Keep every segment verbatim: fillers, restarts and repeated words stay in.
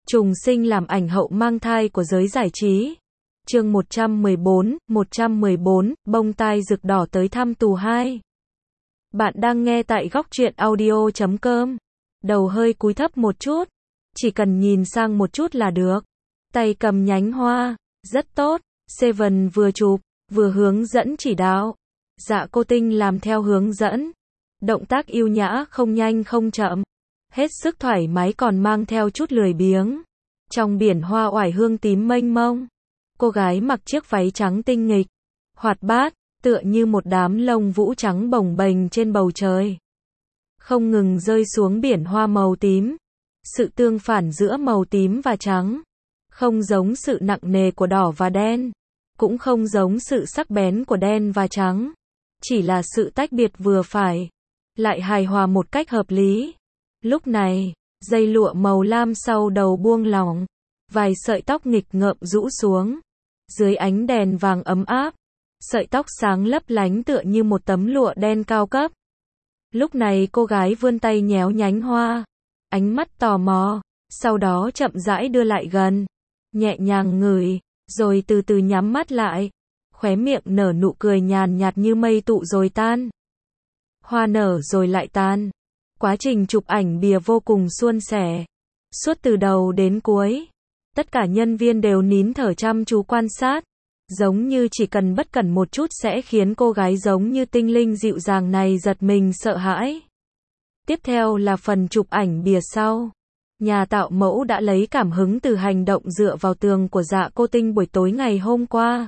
Trùng sinh làm ảnh hậu mang thai của giới giải trí. Chương một trăm mười bốn, một trăm mười bốn, bông tai rực đỏ tới thăm tù hai. Bạn đang nghe tại góc truyện audio chấm com. Đầu hơi cúi thấp một chút, chỉ cần nhìn sang một chút là được. Tay cầm nhánh hoa, rất tốt. Seven vừa chụp, vừa hướng dẫn chỉ đạo. Dạ cô Tinh làm theo hướng dẫn. Động tác yêu nhã không nhanh không chậm. Hết sức thoải mái còn mang theo chút lười biếng. Trong biển hoa oải hương tím mênh mông, cô gái mặc chiếc váy trắng tinh nghịch, hoạt bát, tựa như một đám lông vũ trắng bồng bềnh trên bầu trời. Không ngừng rơi xuống biển hoa màu tím. Sự tương phản giữa màu tím và trắng. Không giống sự nặng nề của đỏ và đen. Cũng không giống sự sắc bén của đen và trắng. Chỉ là sự tách biệt vừa phải. Lại hài hòa một cách hợp lý. Lúc này, dây lụa màu lam sau đầu buông lỏng. Vài sợi tóc nghịch ngợm rũ xuống. Dưới ánh đèn vàng ấm áp. Sợi tóc sáng lấp lánh tựa như một tấm lụa đen cao cấp. Lúc này cô gái vươn tay nhéo nhánh hoa. Ánh mắt tò mò. Sau đó chậm rãi đưa lại gần. Nhẹ nhàng ngửi. Rồi từ từ nhắm mắt lại. Khóe miệng nở nụ cười nhàn nhạt như mây tụ rồi tan. Hoa nở rồi lại tan. Quá trình chụp ảnh bìa vô cùng suôn sẻ. Suốt từ đầu đến cuối. Tất cả nhân viên đều nín thở chăm chú quan sát. Giống như chỉ cần bất cẩn một chút sẽ khiến cô gái giống như tinh linh dịu dàng này giật mình sợ hãi. Tiếp theo là phần chụp ảnh bìa sau. Nhà tạo mẫu đã lấy cảm hứng từ hành động dựa vào tường của Dạ cô Tinh buổi tối ngày hôm qua.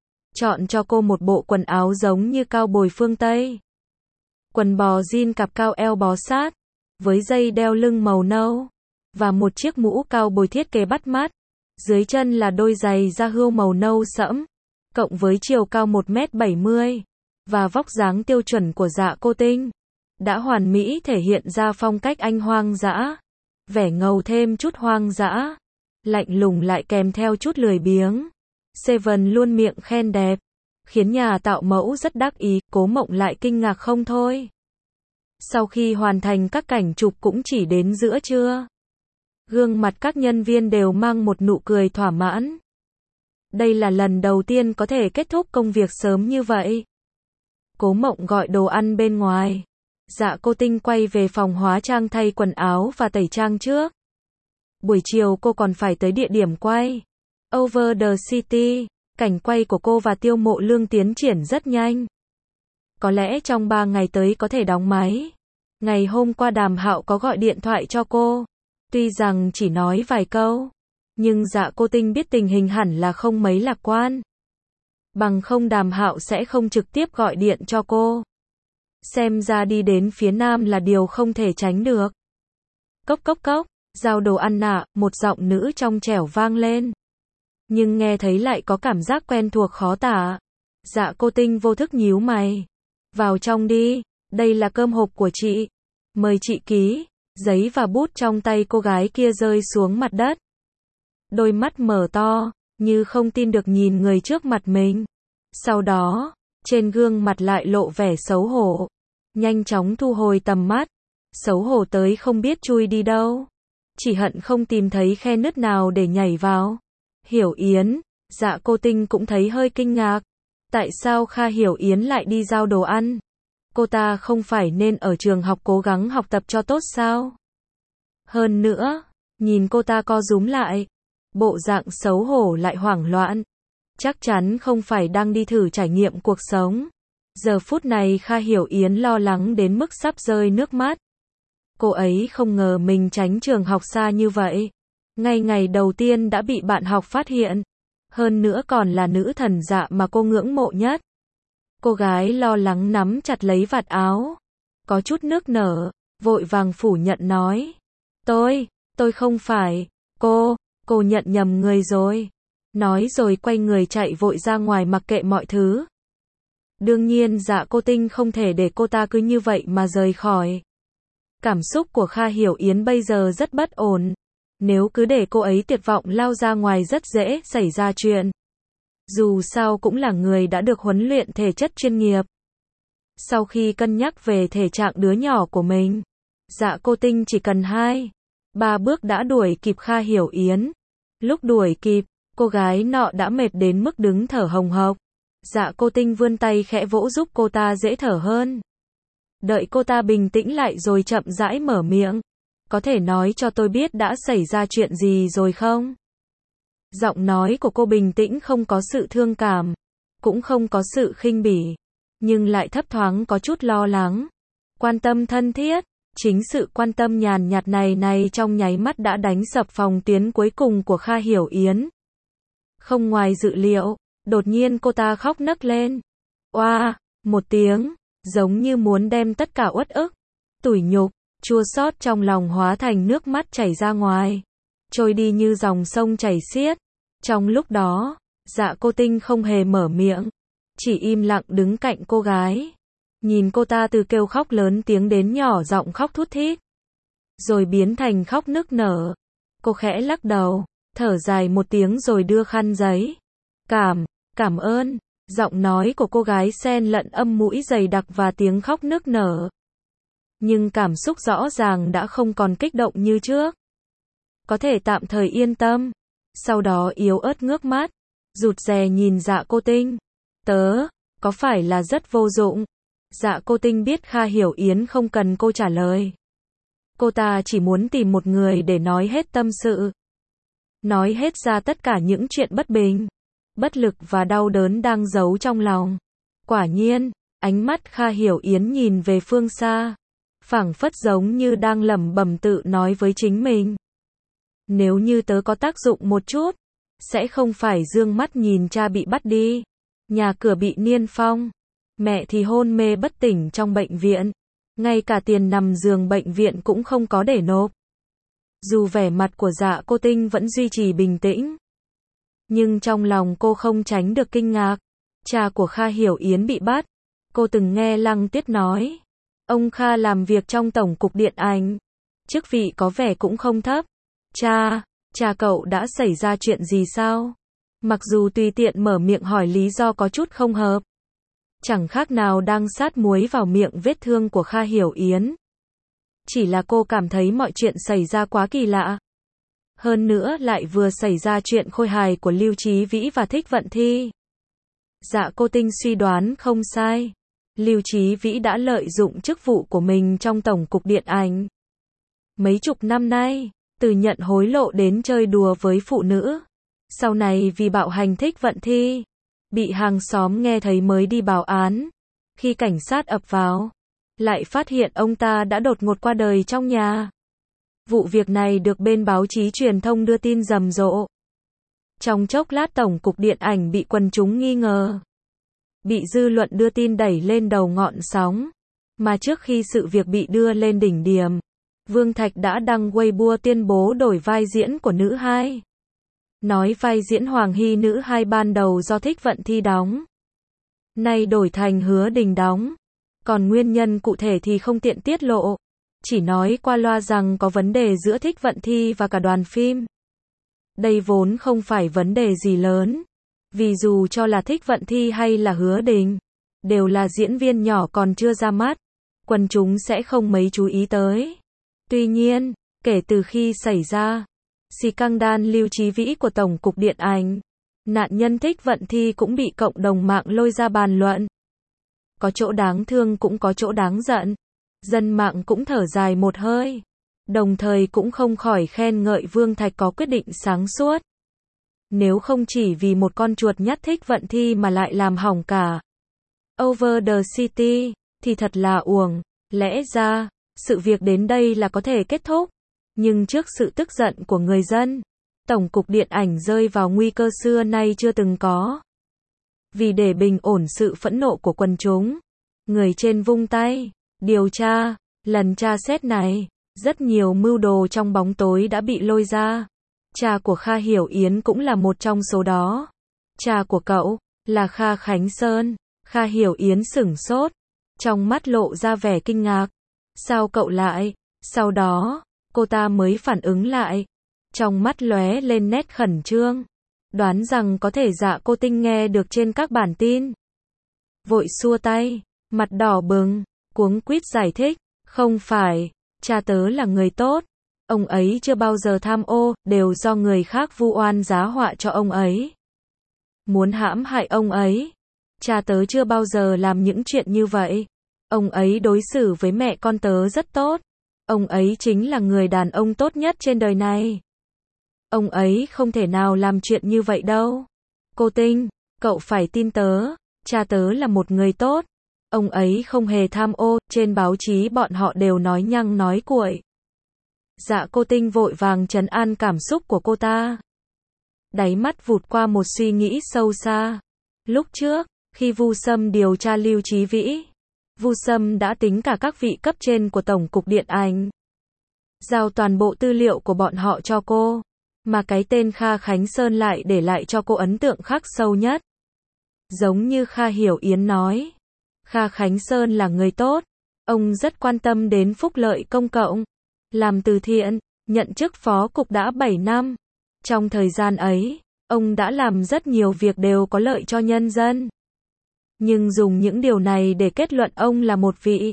Chọn cho cô một bộ quần áo giống như cao bồi phương Tây. Quần bò jean cạp cao eo bó sát, với dây đeo lưng màu nâu, và một chiếc mũ cao bồi thiết kế bắt mắt. Dưới chân là đôi giày da hươu màu nâu sẫm, cộng với chiều cao một mét bảy mươi, và vóc dáng tiêu chuẩn của Dạ cô Tinh. Đã hoàn mỹ thể hiện ra phong cách anh hoang dã, vẻ ngầu thêm chút hoang dã, lạnh lùng lại kèm theo chút lười biếng. Seven luôn miệng khen đẹp, khiến nhà tạo mẫu rất đắc ý, Cố Mộng lại kinh ngạc không thôi. Sau khi hoàn thành các cảnh chụp cũng chỉ đến giữa trưa. Gương mặt các nhân viên đều mang một nụ cười thỏa mãn. Đây là lần đầu tiên có thể kết thúc công việc sớm như vậy. Cố Mộng gọi đồ ăn bên ngoài. Dạ cô Tinh quay về phòng hóa trang thay quần áo và tẩy trang trước. Buổi chiều cô còn phải tới địa điểm quay. Over the City. Cảnh quay của cô và Tiêu Mộ Lương tiến triển rất nhanh. Có lẽ trong ba ngày tới có thể đóng máy. Ngày hôm qua Đàm Hạo có gọi điện thoại cho cô. Tuy rằng chỉ nói vài câu, nhưng Dạ cô Tinh biết tình hình hẳn là không mấy lạc quan. Bằng không Đàm Hạo sẽ không trực tiếp gọi điện cho cô. Xem ra đi đến phía Nam là điều không thể tránh được. Cốc cốc cốc, giao đồ ăn ạ, một giọng nữ trong trẻo vang lên. Nhưng nghe thấy lại có cảm giác quen thuộc khó tả. Dạ cô Tinh vô thức nhíu mày. Vào trong đi, đây là cơm hộp của chị. Mời chị ký. Giấy và bút trong tay cô gái kia rơi xuống mặt đất. Đôi mắt mở to, như không tin được nhìn người trước mặt mình. Sau đó, trên gương mặt lại lộ vẻ xấu hổ. Nhanh chóng thu hồi tầm mắt. Xấu hổ tới không biết chui đi đâu. Chỉ hận không tìm thấy khe nứt nào để nhảy vào. Hiểu Yến, Dạ cô Tinh cũng thấy hơi kinh ngạc. Tại sao Kha Hiểu Yến lại đi giao đồ ăn? Cô ta không phải nên ở trường học cố gắng học tập cho tốt sao? Hơn nữa, nhìn cô ta co rúm lại, bộ dạng xấu hổ lại hoảng loạn. Chắc chắn không phải đang đi thử trải nghiệm cuộc sống. Giờ phút này Kha Hiểu Yến lo lắng đến mức sắp rơi nước mắt. Cô ấy không ngờ mình tránh trường học xa như vậy. Ngay ngày đầu tiên đã bị bạn học phát hiện. Hơn nữa còn là nữ thần Dạ mà cô ngưỡng mộ nhất. Cô gái lo lắng nắm chặt lấy vạt áo. Có chút nước nở, vội vàng phủ nhận nói. Tôi, tôi không phải, cô, cô nhận nhầm người rồi. Nói rồi quay người chạy vội ra ngoài mặc kệ mọi thứ. Đương nhiên Dạ cô Tinh không thể để cô ta cứ như vậy mà rời khỏi. Cảm xúc của Kha Hiểu Yến bây giờ rất bất ổn. Nếu cứ để cô ấy tuyệt vọng lao ra ngoài rất dễ xảy ra chuyện. Dù sao cũng là người đã được huấn luyện thể chất chuyên nghiệp. Sau khi cân nhắc về thể trạng đứa nhỏ của mình, Dạ cô Tinh chỉ cần hai Ba bước đã đuổi kịp Kha Hiểu Yến. Lúc đuổi kịp, cô gái nọ đã mệt đến mức đứng thở hồng hộc. Dạ Cô Tinh vươn tay khẽ vỗ giúp cô ta dễ thở hơn. Đợi cô ta bình tĩnh lại rồi chậm rãi mở miệng. Có thể nói cho tôi biết đã xảy ra chuyện gì rồi không? Giọng nói của cô bình tĩnh, không có sự thương cảm, cũng không có sự khinh bỉ, nhưng lại thấp thoáng có chút lo lắng, quan tâm thân thiết. Chính sự quan tâm nhàn nhạt này này trong nháy mắt đã đánh sập phòng tuyến cuối cùng của Kha Hiểu Yến. Không ngoài dự liệu, đột nhiên cô ta khóc nấc lên. Oa, một tiếng, giống như muốn đem tất cả uất ức, tủi nhục, chua xót trong lòng hóa thành nước mắt chảy ra ngoài, trôi đi như dòng sông chảy xiết. Trong lúc đó, Dạ Cô Tinh không hề mở miệng, chỉ im lặng đứng cạnh cô gái, nhìn cô ta từ kêu khóc lớn tiếng đến nhỏ giọng khóc thút thít, rồi biến thành khóc nức nở. Cô khẽ lắc đầu, thở dài một tiếng rồi đưa khăn giấy. Cảm, cảm ơn. Giọng nói của cô gái xen lẫn âm mũi dày đặc và tiếng khóc nức nở. Nhưng cảm xúc rõ ràng đã không còn kích động như trước. Có thể tạm thời yên tâm. Sau đó yếu ớt ngước mắt, rụt rè nhìn Dạ Cô Tinh. Tớ, có phải là rất vô dụng? Dạ Cô Tinh biết Kha Hiểu Yến không cần cô trả lời. Cô ta chỉ muốn tìm một người để nói hết tâm sự. Nói hết ra tất cả những chuyện bất bình, bất lực và đau đớn đang giấu trong lòng. Quả nhiên, ánh mắt Kha Hiểu Yến nhìn về phương xa, phảng phất giống như đang lẩm bẩm tự nói với chính mình. Nếu như tớ có tác dụng một chút, sẽ không phải dương mắt nhìn cha bị bắt đi, nhà cửa bị niêm phong, mẹ thì hôn mê bất tỉnh trong bệnh viện, ngay cả tiền nằm giường bệnh viện cũng không có để nộp. Dù vẻ mặt của Dạ Cô Tinh vẫn duy trì bình tĩnh, nhưng trong lòng cô không tránh được kinh ngạc. Cha của Kha Hiểu Yến bị bắt. Cô từng nghe Lăng Tiết nói, ông Kha làm việc trong Tổng cục Điện ảnh, chức vị có vẻ cũng không thấp. Cha, cha cậu đã xảy ra chuyện gì sao? Mặc dù tùy tiện mở miệng hỏi lý do có chút không hợp, chẳng khác nào đang sát muối vào miệng vết thương của Kha Hiểu Yến. Chỉ là cô cảm thấy mọi chuyện xảy ra quá kỳ lạ. Hơn nữa lại vừa xảy ra chuyện khôi hài của Lưu Chí Vĩ và Thích Vận Thi. Dạ Cô Tinh suy đoán không sai. Lưu Chí Vĩ đã lợi dụng chức vụ của mình trong Tổng cục Điện ảnh. Mấy chục năm nay, từ nhận hối lộ đến chơi đùa với phụ nữ. Sau này vì bạo hành Thích Vận Thi, bị hàng xóm nghe thấy mới đi báo án. Khi cảnh sát ập vào, lại phát hiện ông ta đã đột ngột qua đời trong nhà. Vụ việc này được bên báo chí truyền thông đưa tin rầm rộ. Trong chốc lát Tổng cục Điện ảnh bị quần chúng nghi ngờ, bị dư luận đưa tin đẩy lên đầu ngọn sóng. Mà trước khi sự việc bị đưa lên đỉnh điểm, Vương Thạch đã đăng Weibo tuyên bố đổi vai diễn của nữ hai. Nói vai diễn Hoàng Hy nữ hai ban đầu do Thích Vận Thi đóng, nay đổi thành Hứa Đình đóng. Còn nguyên nhân cụ thể thì không tiện tiết lộ, chỉ nói qua loa rằng có vấn đề giữa Thích Vận Thi và cả đoàn phim. Đây vốn không phải vấn đề gì lớn, vì dù cho là Thích Vận Thi hay là Hứa Đình, đều là diễn viên nhỏ còn chưa ra mắt, quần chúng sẽ không mấy chú ý tới. Tuy nhiên, kể từ khi xảy ra scandal Lưu Chí Vĩ của Tổng cục Điện ảnh, nạn nhân Thích Vận Thi cũng bị cộng đồng mạng lôi ra bàn luận. Có chỗ đáng thương cũng có chỗ đáng giận. Dân mạng cũng thở dài một hơi, đồng thời cũng không khỏi khen ngợi Vương Thạch có quyết định sáng suốt. Nếu không chỉ vì một con chuột nhắt Thích Vận Thi mà lại làm hỏng cả Over the City, thì thật là uổng. Lẽ ra, sự việc đến đây là có thể kết thúc. Nhưng trước sự tức giận của người dân, Tổng cục Điện ảnh rơi vào nguy cơ xưa nay chưa từng có. Vì để bình ổn sự phẫn nộ của quần chúng, người trên vung tay, điều tra, lần tra xét này, rất nhiều mưu đồ trong bóng tối đã bị lôi ra. Cha của Kha Hiểu Yến cũng là một trong số đó. Cha của cậu, là Kha Khánh Sơn. Kha Hiểu Yến sửng sốt, trong mắt lộ ra vẻ kinh ngạc. Sao cậu lại? Sau đó, cô ta mới phản ứng lại. Trong mắt lóe lên nét khẩn trương. Đoán rằng có thể Dạ Cô Tinh nghe được trên các bản tin. Vội xua tay, mặt đỏ bừng, cuống quýt giải thích. Không phải, cha tớ là người tốt. Ông ấy chưa bao giờ tham ô, đều do người khác vu oan giá họa cho ông ấy. Muốn hãm hại ông ấy. Cha tớ chưa bao giờ làm những chuyện như vậy. Ông ấy đối xử với mẹ con tớ rất tốt. Ông ấy chính là người đàn ông tốt nhất trên đời này. Ông ấy không thể nào làm chuyện như vậy đâu. Cô Tinh, cậu phải tin tớ, cha tớ là một người tốt. Ông ấy không hề tham ô, trên báo chí bọn họ đều nói nhăng nói cuội. Dạ cô Tinh vội vàng trấn an cảm xúc của cô ta. Đáy mắt vụt qua một suy nghĩ sâu xa. Lúc trước, khi Vu Sâm điều tra Lưu Chí Vĩ, Vu Sâm đã tính cả các vị cấp trên của Tổng cục Điện ảnh. Giao toàn bộ tư liệu của bọn họ cho cô. Mà cái tên Kha Khánh Sơn lại để lại cho cô ấn tượng khắc sâu nhất. Giống như Kha Hiểu Yến nói. Kha Khánh Sơn là người tốt. Ông rất quan tâm đến phúc lợi công cộng. Làm từ thiện, nhận chức phó cục đã bảy năm. Trong thời gian ấy, ông đã làm rất nhiều việc đều có lợi cho nhân dân. Nhưng dùng những điều này để kết luận ông là một vị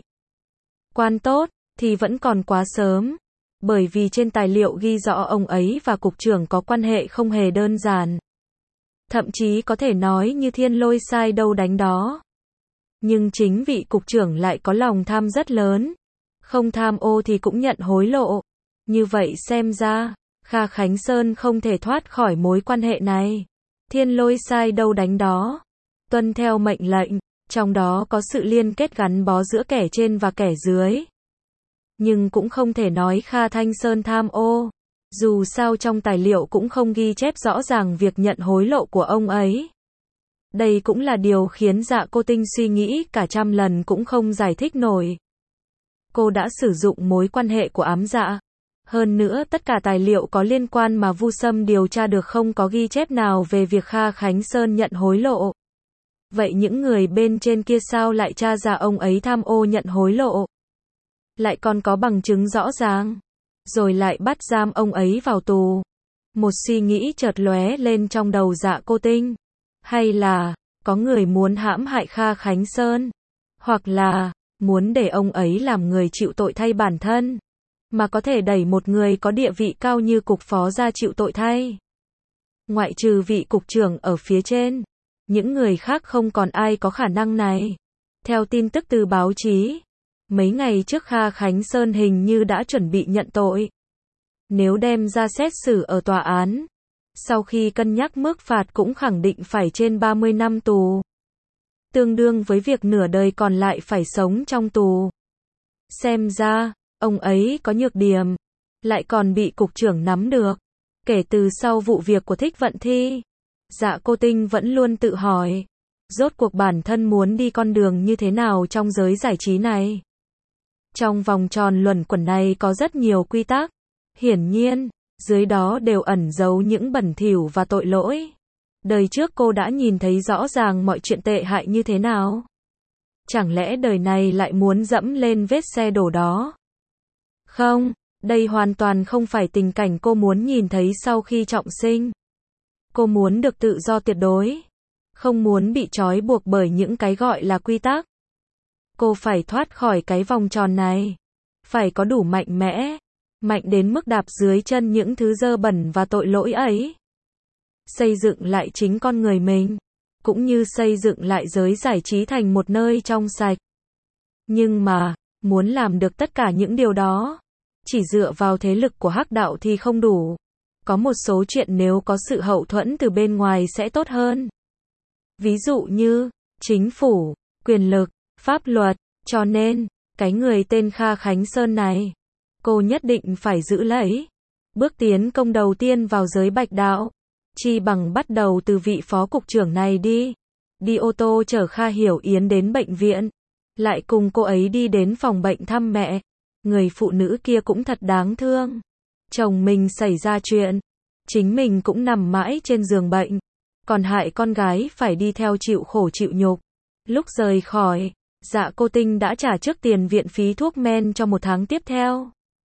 quan tốt, thì vẫn còn quá sớm. Bởi vì trên tài liệu ghi rõ ông ấy và cục trưởng có quan hệ không hề đơn giản. Thậm chí có thể nói như thiên lôi sai đâu đánh đó. Nhưng chính vị cục trưởng lại có lòng tham rất lớn. Không tham ô thì cũng nhận hối lộ. Như vậy xem ra, Kha Khánh Sơn không thể thoát khỏi mối quan hệ này. Thiên lôi sai đâu đánh đó. Tuân theo mệnh lệnh, trong đó có sự liên kết gắn bó giữa kẻ trên và kẻ dưới. Nhưng cũng không thể nói Kha Thanh Sơn tham ô. Dù sao trong tài liệu cũng không ghi chép rõ ràng việc nhận hối lộ của ông ấy. Đây cũng là điều khiến Dạ Cô Tinh suy nghĩ cả trăm lần cũng không giải thích nổi. Cô đã sử dụng mối quan hệ của ám dạ. Hơn nữa tất cả tài liệu có liên quan mà Vu Sâm điều tra được không có ghi chép nào về việc Kha Khánh Sơn nhận hối lộ. Vậy những người bên trên kia sao lại tra ra ông ấy tham ô nhận hối lộ? Lại còn có bằng chứng rõ ràng. Rồi lại bắt giam ông ấy vào tù. Một suy nghĩ chợt lóe lên trong đầu Dạ Cô Tinh. Hay là, có người muốn hãm hại Kha Khánh Sơn? Hoặc là, muốn để ông ấy làm người chịu tội thay bản thân? Mà có thể đẩy một người có địa vị cao như cục phó ra chịu tội thay? Ngoại trừ vị cục trưởng ở phía trên, những người khác không còn ai có khả năng này. Theo tin tức từ báo chí, mấy ngày trước Kha Khánh Sơn hình như đã chuẩn bị nhận tội. Nếu đem ra xét xử ở tòa án, sau khi cân nhắc mức phạt cũng khẳng định phải trên ba mươi năm tù. Tương đương với việc nửa đời còn lại phải sống trong tù. Xem ra, ông ấy có nhược điểm, lại còn bị cục trưởng nắm được. Kể từ sau vụ việc của Thích Vận Thi, Dạ Cô Tinh vẫn luôn tự hỏi, rốt cuộc bản thân muốn đi con đường như thế nào trong giới giải trí này. Trong vòng tròn luẩn quẩn này có rất nhiều quy tắc. Hiển nhiên, dưới đó đều ẩn giấu những bẩn thỉu và tội lỗi. Đời trước cô đã nhìn thấy rõ ràng mọi chuyện tệ hại như thế nào. Chẳng lẽ đời này lại muốn dẫm lên vết xe đổ đó? Không, đây hoàn toàn không phải tình cảnh cô muốn nhìn thấy sau khi trọng sinh. Cô muốn được tự do tuyệt đối. Không muốn bị trói buộc bởi những cái gọi là quy tắc. Cô phải thoát khỏi cái vòng tròn này. Phải có đủ mạnh mẽ. Mạnh đến mức đạp dưới chân những thứ dơ bẩn và tội lỗi ấy. Xây dựng lại chính con người mình. Cũng như xây dựng lại giới giải trí thành một nơi trong sạch. Nhưng mà, muốn làm được tất cả những điều đó, chỉ dựa vào thế lực của hắc đạo thì không đủ. Có một số chuyện nếu có sự hậu thuẫn từ bên ngoài sẽ tốt hơn. Ví dụ như, chính phủ, quyền lực, pháp luật, cho nên, cái người tên Kha Khánh Sơn này, cô nhất định phải giữ lấy. Bước tiến công đầu tiên vào giới bạch đạo, chi bằng bắt đầu từ vị phó cục trưởng này đi. Đi ô tô chở Kha Hiểu Yến đến bệnh viện, lại cùng cô ấy đi đến phòng bệnh thăm mẹ. Người phụ nữ kia cũng thật đáng thương. Chồng mình xảy ra chuyện, chính mình cũng nằm mãi trên giường bệnh, còn hại con gái phải đi theo chịu khổ chịu nhục. Lúc rời khỏi, Dạ Cô Tinh đã trả trước tiền viện phí thuốc men cho một tháng tiếp theo.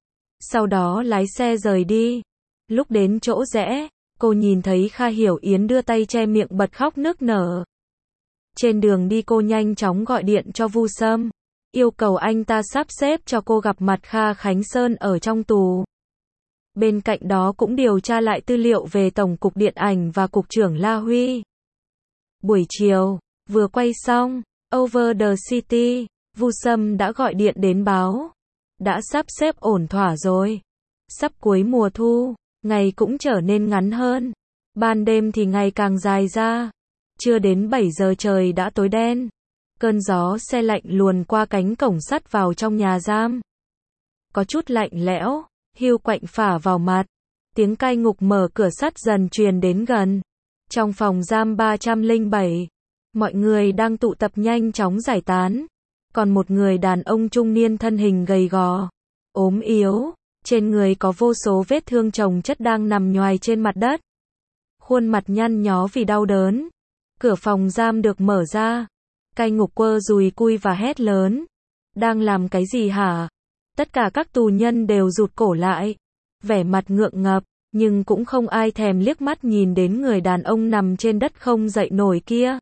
Sau đó lái xe rời đi. Lúc đến chỗ rẽ, cô nhìn thấy Kha Hiểu Yến đưa tay che miệng bật khóc nức nở. Trên đường đi cô nhanh chóng gọi điện cho Vu Sâm, yêu cầu anh ta sắp xếp cho cô gặp mặt Kha Khánh Sơn ở trong tù. Bên cạnh đó cũng điều tra lại tư liệu về Tổng cục Điện ảnh và Cục trưởng La Huy. Buổi chiều, vừa quay xong, Over the City, Vu Sâm đã gọi điện đến báo. Đã sắp xếp ổn thỏa rồi. Sắp cuối mùa thu, ngày cũng trở nên ngắn hơn. Ban đêm thì ngày càng dài ra. Chưa đến bảy giờ trời đã tối đen. Cơn gió se lạnh luồn qua cánh cổng sắt vào trong nhà giam. Có chút lạnh lẽo, hiu quạnh phả vào mặt. Tiếng cai ngục mở cửa sắt dần truyền đến gần. Trong phòng giam ba trăm lẻ bảy, mọi người đang tụ tập nhanh chóng giải tán. Còn một người đàn ông trung niên thân hình gầy gò, ốm yếu, trên người có vô số vết thương chồng chất đang nằm nhoài trên mặt đất. Khuôn mặt nhăn nhó vì đau đớn. Cửa phòng giam được mở ra. Cai ngục quơ dùi cui và hét lớn. Đang làm cái gì hả? Tất cả các tù nhân đều rụt cổ lại. Vẻ mặt ngượng ngập, nhưng cũng không ai thèm liếc mắt nhìn đến người đàn ông nằm trên đất không dậy nổi kia.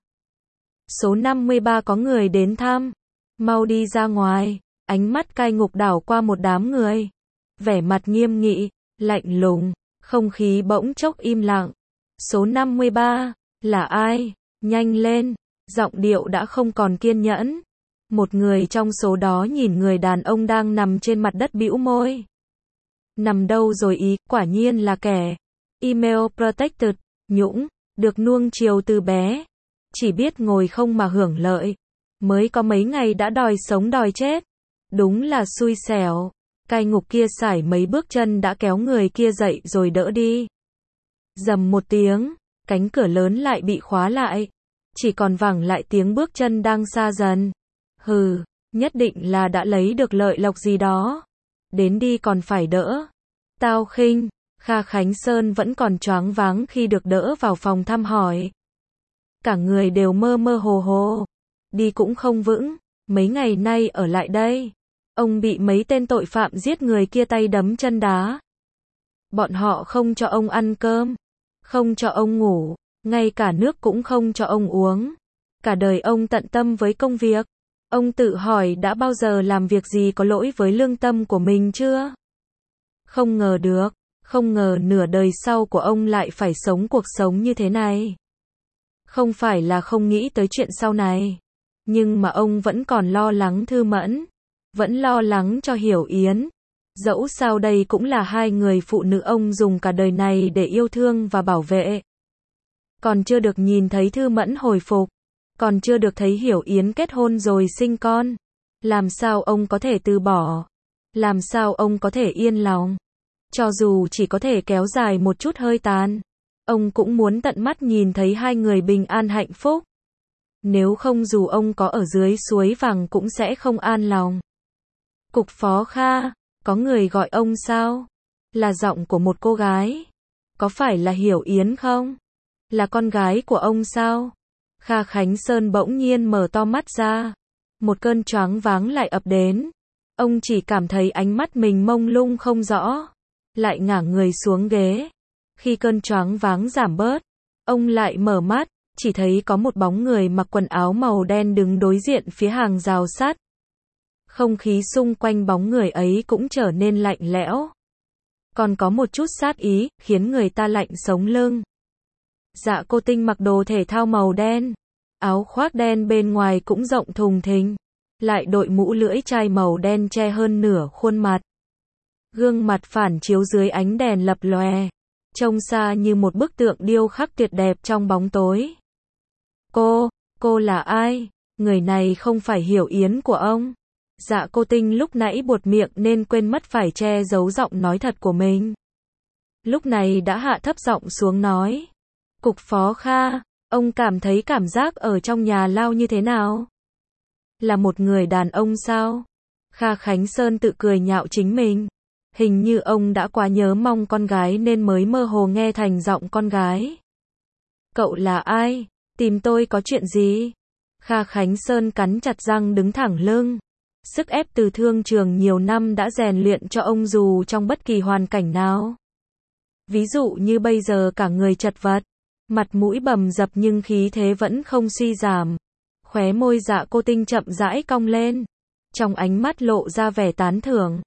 Số năm mươi ba có người đến thăm. Mau đi ra ngoài. Ánh mắt cai ngục đảo qua một đám người. Vẻ mặt nghiêm nghị, lạnh lùng, không khí bỗng chốc im lặng. Số năm mươi ba, là ai? Nhanh lên. Giọng điệu đã không còn kiên nhẫn. Một người trong số đó nhìn người đàn ông đang nằm trên mặt đất bĩu môi. Nằm đâu rồi ý, quả nhiên là kẻ Email Protected, nhũng, được nuông chiều từ bé. Chỉ biết ngồi không mà hưởng lợi. Mới có mấy ngày đã đòi sống đòi chết. Đúng là xui xẻo. Cai ngục kia sải mấy bước chân đã kéo người kia dậy rồi đỡ đi. Rầm một tiếng, cánh cửa lớn lại bị khóa lại. Chỉ còn vẳng lại tiếng bước chân đang xa dần. Hừ, nhất định là đã lấy được lợi lộc gì đó. Đến đi còn phải đỡ. Tao khinh. Kha Khánh Sơn vẫn còn choáng váng khi được đỡ vào phòng thăm hỏi. Cả người đều mơ mơ hồ hồ. Đi cũng không vững. Mấy ngày nay ở lại đây. Ông bị mấy tên tội phạm giết người kia tay đấm chân đá. Bọn họ không cho ông ăn cơm. Không cho ông ngủ. Ngay cả nước cũng không cho ông uống. Cả đời ông tận tâm với công việc. Ông tự hỏi đã bao giờ làm việc gì có lỗi với lương tâm của mình chưa? Không ngờ được. Không ngờ nửa đời sau của ông lại phải sống cuộc sống như thế này. Không phải là không nghĩ tới chuyện sau này. Nhưng mà ông vẫn còn lo lắng Thư Mẫn. Vẫn lo lắng cho Hiểu Yến. Dẫu sao đây cũng là hai người phụ nữ ông dùng cả đời này để yêu thương và bảo vệ. Còn chưa được nhìn thấy Thư Mẫn hồi phục. Còn chưa được thấy Hiểu Yến kết hôn rồi sinh con. Làm sao ông có thể từ bỏ? Làm sao ông có thể yên lòng? Cho dù chỉ có thể kéo dài một chút hơi tàn. Ông cũng muốn tận mắt nhìn thấy hai người bình an hạnh phúc. Nếu không dù ông có ở dưới suối vàng cũng sẽ không an lòng. Cục Phó Kha, có người gọi ông sao? Là giọng của một cô gái. Có phải là Hiểu Yến không? Là con gái của ông sao? Kha Khánh Sơn bỗng nhiên mở to mắt ra. Một cơn choáng váng lại ập đến. Ông chỉ cảm thấy ánh mắt mình mông lung không rõ. Lại ngả người xuống ghế. Khi cơn choáng váng giảm bớt, ông lại mở mắt, chỉ thấy có một bóng người mặc quần áo màu đen đứng đối diện phía hàng rào sắt. Không khí xung quanh bóng người ấy cũng trở nên lạnh lẽo. Còn có một chút sát ý, khiến người ta lạnh sống lưng. Dạ Cô Tinh mặc đồ thể thao màu đen. Áo khoác đen bên ngoài cũng rộng thùng thình. Lại đội mũ lưỡi chai màu đen che hơn nửa khuôn mặt. Gương mặt phản chiếu dưới ánh đèn lập lòe. Trông xa như một bức tượng điêu khắc tuyệt đẹp trong bóng tối. Cô, cô là ai? Người này không phải Hiểu Yến của ông. Dạ Cô Tinh lúc nãy buột miệng nên quên mất phải che giấu giọng nói thật của mình. Lúc này đã hạ thấp giọng xuống nói. Cục Phó Kha, ông cảm thấy cảm giác ở trong nhà lao như thế nào? Là một người đàn ông sao? Kha Khánh Sơn tự cười nhạo chính mình. Hình như ông đã quá nhớ mong con gái nên mới mơ hồ nghe thành giọng con gái. Cậu là ai? Tìm tôi có chuyện gì? Kha Khánh Sơn cắn chặt răng đứng thẳng lưng. Sức ép từ thương trường nhiều năm đã rèn luyện cho ông dù trong bất kỳ hoàn cảnh nào. Ví dụ như bây giờ cả người chật vật, mặt mũi bầm dập nhưng khí thế vẫn không suy giảm. Khóe môi Dạ Cô Tinh chậm rãi cong lên. Trong ánh mắt lộ ra vẻ tán thưởng.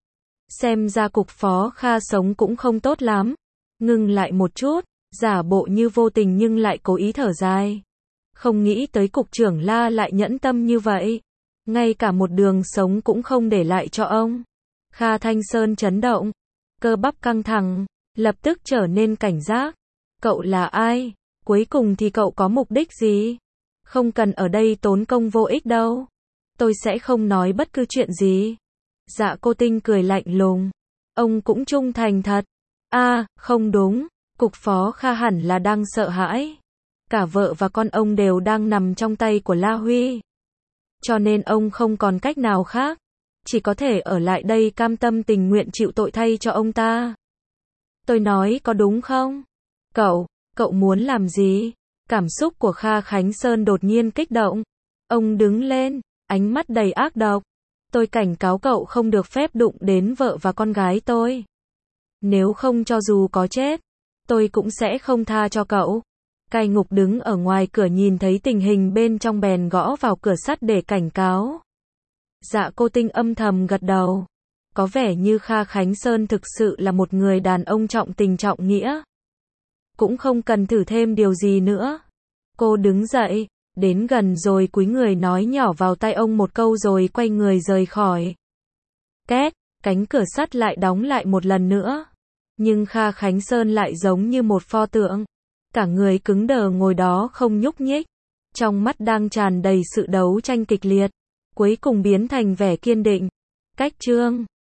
Xem ra cục phó Kha sống cũng không tốt lắm. Ngừng lại một chút, giả bộ như vô tình nhưng lại cố ý thở dài. Không nghĩ tới cục trưởng La lại nhẫn tâm như vậy. Ngay cả một đường sống cũng không để lại cho ông. Kha Thanh Sơn chấn động. Cơ bắp căng thẳng. Lập tức trở nên cảnh giác. Cậu là ai? Cuối cùng thì cậu có mục đích gì? Không cần ở đây tốn công vô ích đâu. Tôi sẽ không nói bất cứ chuyện gì. Dạ Cô Tinh cười lạnh lùng. Ông cũng trung thành thật. À, không đúng. Cục phó Kha hẳn là đang sợ hãi. Cả vợ và con ông đều đang nằm trong tay của La Huy. Cho nên ông không còn cách nào khác. Chỉ có thể ở lại đây cam tâm tình nguyện chịu tội thay cho ông ta. Tôi nói có đúng không? Cậu, cậu muốn làm gì? Cảm xúc của Kha Khánh Sơn đột nhiên kích động. Ông đứng lên, ánh mắt đầy ác độc. Tôi cảnh cáo cậu không được phép đụng đến vợ và con gái tôi. Nếu không cho dù có chết, tôi cũng sẽ không tha cho cậu. Cai Ngục đứng ở ngoài cửa nhìn thấy tình hình bên trong bèn gõ vào cửa sắt để cảnh cáo. Dạ Cô Tinh âm thầm gật đầu. Có vẻ như Kha Khánh Sơn thực sự là một người đàn ông trọng tình trọng nghĩa. Cũng không cần thử thêm điều gì nữa. Cô đứng dậy, đến gần rồi cúi người nói nhỏ vào tai ông một câu rồi quay người rời khỏi. Két, cánh cửa sắt lại đóng lại một lần nữa. Nhưng Kha Khánh Sơn lại giống như một pho tượng. Cả người cứng đờ ngồi đó không nhúc nhích. Trong mắt đang tràn đầy sự đấu tranh kịch liệt. Cuối cùng biến thành vẻ kiên định. Cách chương